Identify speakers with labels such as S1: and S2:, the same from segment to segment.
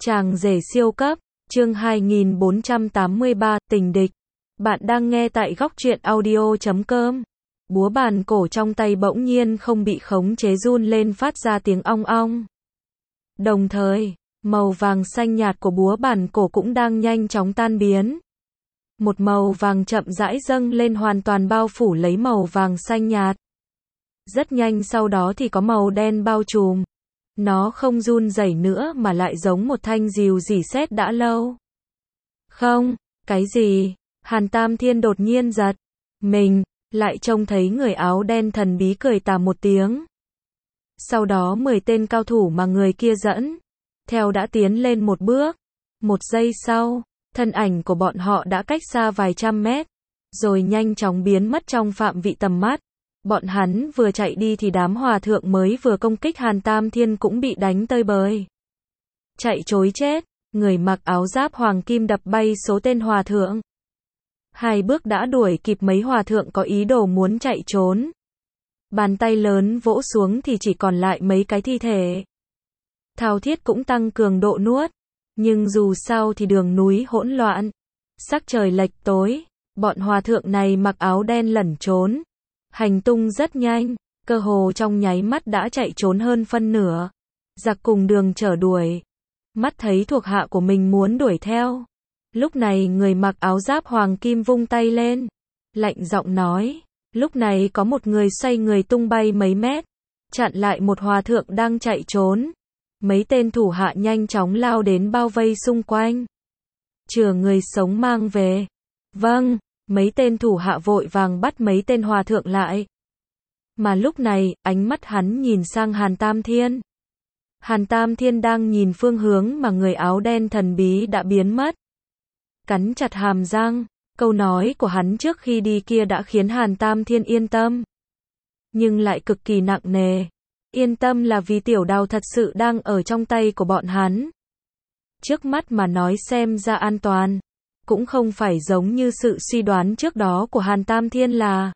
S1: Chàng rể siêu cấp, chương 2483, tình địch. Bạn đang nghe tại góc truyện audio.com. Búa bàn cổ trong tay bỗng nhiên không bị khống chế run lên phát ra tiếng ong ong. Đồng thời, màu vàng xanh nhạt của búa bàn cổ cũng đang nhanh chóng tan biến. Một màu vàng chậm rãi dâng lên hoàn toàn bao phủ lấy màu vàng xanh nhạt. Rất nhanh sau đó thì có màu đen bao trùm. Nó không run rẩy nữa mà lại giống một thanh rìu rỉ sét đã lâu. Không, cái gì? Hàn Tam Thiên đột nhiên giật mình, lại trông thấy người áo đen thần bí cười tà một tiếng. Sau đó 10 tên cao thủ mà người kia dẫn theo đã tiến lên một bước. Một giây sau, thân ảnh của bọn họ đã cách xa vài trăm mét, rồi nhanh chóng biến mất trong phạm vị tầm mắt. Bọn hắn vừa chạy đi thì đám hòa thượng mới vừa công kích Hàn Tam Thiên cũng bị đánh tơi bời. Chạy trối chết, người mặc áo giáp hoàng kim đập bay số tên hòa thượng. 2 bước đã đuổi kịp mấy hòa thượng có ý đồ muốn chạy trốn. Bàn tay lớn vỗ xuống thì chỉ còn lại mấy cái thi thể. Thao thiết cũng tăng cường độ nuốt. Nhưng dù sao thì đường núi hỗn loạn. Sắc trời lệch tối, bọn hòa thượng này mặc áo đen lẩn trốn. Hành tung rất nhanh, cơ hồ trong nháy mắt đã chạy trốn hơn phân nửa. Giặc cùng đường chở đuổi. Mắt thấy thuộc hạ của mình muốn đuổi theo. Lúc này người mặc áo giáp hoàng kim vung tay lên. Lạnh giọng nói. Lúc này có một người xoay người tung bay mấy mét. Chặn lại một hòa thượng đang chạy trốn. Mấy tên thủ hạ nhanh chóng lao đến bao vây xung quanh. Chừa người sống mang về. Vâng. Mấy tên thủ hạ vội vàng bắt mấy tên hòa thượng lại. Mà lúc này, ánh mắt hắn nhìn sang Hàn Tam Thiên. Hàn Tam Thiên đang nhìn phương hướng mà người áo đen thần bí đã biến mất. Cắn chặt hàm răng, câu nói của hắn trước khi đi kia đã khiến Hàn Tam Thiên yên tâm. Nhưng lại cực kỳ nặng nề. Yên tâm là vì Tiểu Đào thật sự đang ở trong tay của bọn hắn. Trước mắt mà nói xem ra an toàn. Cũng không phải giống như sự suy đoán trước đó của Hàn Tam Thiên là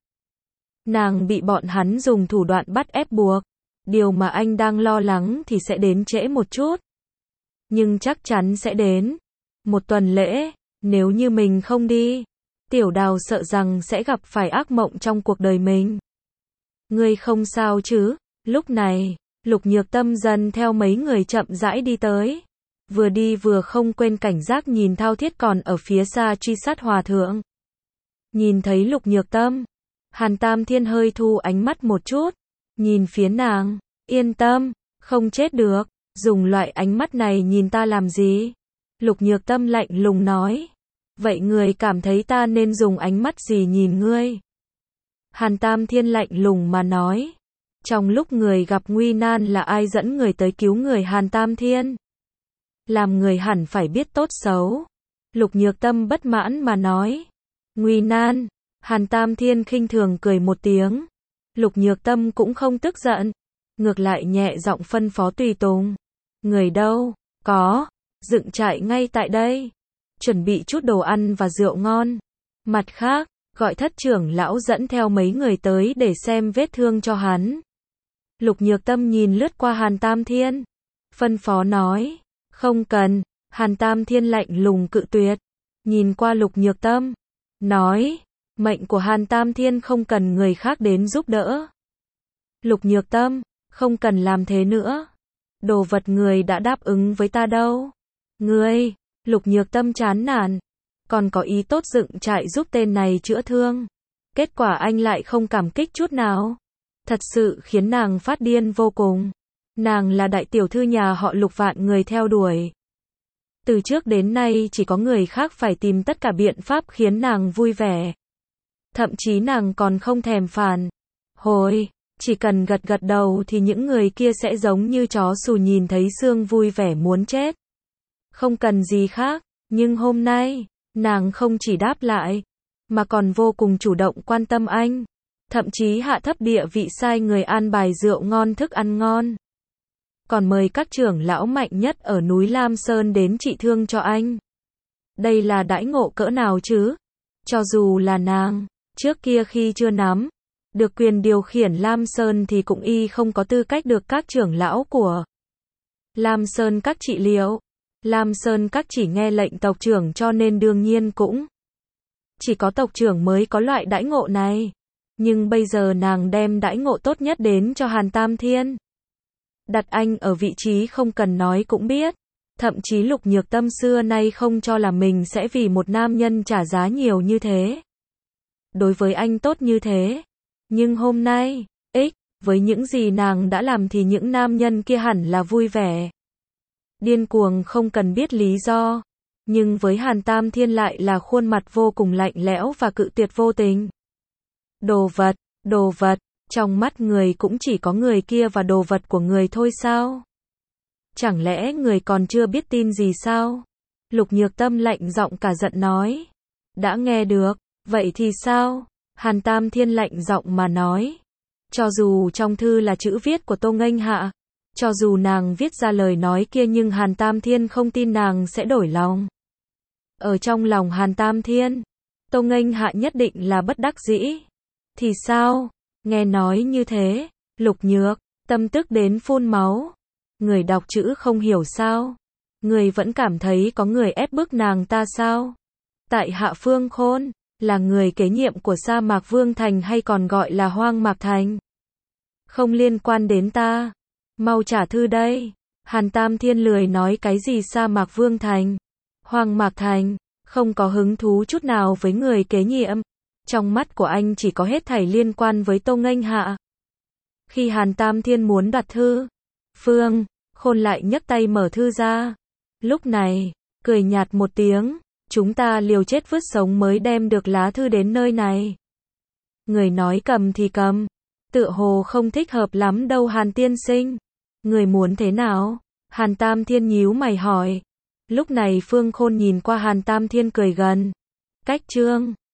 S1: nàng bị bọn hắn dùng thủ đoạn bắt ép buộc. Điều mà anh đang lo lắng thì sẽ đến trễ một chút. Nhưng chắc chắn sẽ đến. Một tuần lễ, nếu như mình không đi, Tiểu Đào sợ rằng sẽ gặp phải ác mộng trong cuộc đời mình. Ngươi không sao chứ? Lúc này, Lục Nhược Tâm dần theo mấy người chậm rãi đi tới. Vừa đi vừa không quên cảnh giác nhìn Thao Thiết còn ở phía xa truy sát hòa thượng. Nhìn thấy Lục Nhược Tâm, Hàn Tam Thiên hơi thu ánh mắt một chút, nhìn phía nàng, yên tâm, không chết được, dùng loại ánh mắt này nhìn ta làm gì? Lục Nhược Tâm lạnh lùng nói, vậy người cảm thấy ta nên dùng ánh mắt gì nhìn ngươi? Hàn Tam Thiên lạnh lùng mà nói, trong lúc người gặp nguy nan là ai dẫn người tới cứu người? Hàn Tam Thiên làm người hẳn phải biết tốt xấu. Lục Nhược Tâm bất mãn mà nói. Nguy nan. Hàn Tam Thiên khinh thường cười một tiếng. Lục Nhược Tâm cũng không tức giận. Ngược lại nhẹ giọng phân phó tùy tùng. Người đâu? Có. Dựng trại ngay tại đây. Chuẩn bị chút đồ ăn và rượu ngon. Mặt khác, gọi Thất trưởng lão dẫn theo mấy người tới để xem vết thương cho hắn. Lục Nhược Tâm nhìn lướt qua Hàn Tam Thiên. Phân phó nói. Không cần, Hàn Tam Thiên lạnh lùng cự tuyệt, nhìn qua Lục Nhược Tâm, nói, mệnh của Hàn Tam Thiên không cần người khác đến giúp đỡ. Lục Nhược Tâm, không cần làm thế nữa, đồ vật người đã đáp ứng với ta đâu. Ngươi, Lục Nhược Tâm chán nản, còn có ý tốt dựng trại giúp tên này chữa thương. Kết quả anh lại không cảm kích chút nào. Thật sự khiến nàng phát điên vô cùng. Nàng là đại tiểu thư nhà họ Lục vạn người theo đuổi. Từ trước đến nay chỉ có người khác phải tìm tất cả biện pháp khiến nàng vui vẻ. Thậm chí nàng còn không thèm phản hồi, chỉ cần gật gật đầu thì những người kia sẽ giống như chó xù nhìn thấy xương vui vẻ muốn chết. Không cần gì khác, nhưng hôm nay, nàng không chỉ đáp lại, mà còn vô cùng chủ động quan tâm anh. Thậm chí hạ thấp địa vị sai người an bài rượu ngon thức ăn ngon. Còn mời các trưởng lão mạnh nhất ở núi Lam Sơn đến trị thương cho anh. Đây là đãi ngộ cỡ nào chứ? Cho dù là nàng, trước kia khi chưa nắm được quyền điều khiển Lam Sơn thì cũng y không có tư cách được các trưởng lão của Lam Sơn các trị liệu. Lam Sơn Các chỉ nghe lệnh tộc trưởng cho nên đương nhiên cũng chỉ có tộc trưởng mới có loại đãi ngộ này. Nhưng bây giờ nàng đem đãi ngộ tốt nhất đến cho Hàn Tam Thiên. Đặt anh ở vị trí không cần nói cũng biết. Thậm chí Lục Nhược Tâm xưa nay không cho là mình sẽ vì một nam nhân trả giá nhiều như thế. Đối với anh tốt như thế. Nhưng hôm nay, với những gì nàng đã làm thì những nam nhân kia hẳn là vui vẻ. Điên cuồng không cần biết lý do. Nhưng với Hàn Tam Thiên lại là khuôn mặt vô cùng lạnh lẽo và cự tuyệt vô tình. Đồ vật, trong mắt người cũng chỉ có người kia và đồ vật của người thôi sao? Chẳng lẽ người còn chưa biết tin gì sao? Lục Nhược Tâm lạnh giọng cả giận nói. Đã nghe được, vậy thì sao? Hàn Tam Thiên lạnh giọng mà nói. Cho dù trong thư là chữ viết của Tô Nghênh Hạ, cho dù nàng viết ra lời nói kia nhưng Hàn Tam Thiên không tin nàng sẽ đổi lòng. Ở trong lòng Hàn Tam Thiên, Tô Nghênh Hạ nhất định là bất đắc dĩ. Thì sao? Nghe nói như thế, Lục Nhược Tâm tức đến phun máu. Người đọc chữ không hiểu sao? Người vẫn cảm thấy có người ép bức nàng ta sao? Tại Hạ Phương Khôn là người kế nhiệm của Sa Mạc Vương Thành hay còn gọi là Hoang Mạc Thành. Không liên quan đến ta. Mau trả thư đây. Hàn Tam Thiên lười nói cái gì Sa Mạc Vương Thành, Hoang Mạc Thành, không có hứng thú chút nào với người kế nhiệm. Trong mắt của anh chỉ có hết thảy liên quan với Tô Nghênh Hạ. Khi Hàn Tam Thiên muốn đoạt thư, Phương Khôn lại nhấc tay mở thư ra. Lúc này, cười nhạt một tiếng, chúng ta liều chết vứt sống mới đem được lá thư đến nơi này. Người nói cầm thì cầm, tựa hồ không thích hợp lắm đâu Hàn tiên sinh. Người muốn thế nào? Hàn Tam Thiên nhíu mày hỏi. Lúc này Phương Khôn nhìn qua Hàn Tam Thiên cười gần. Cách chương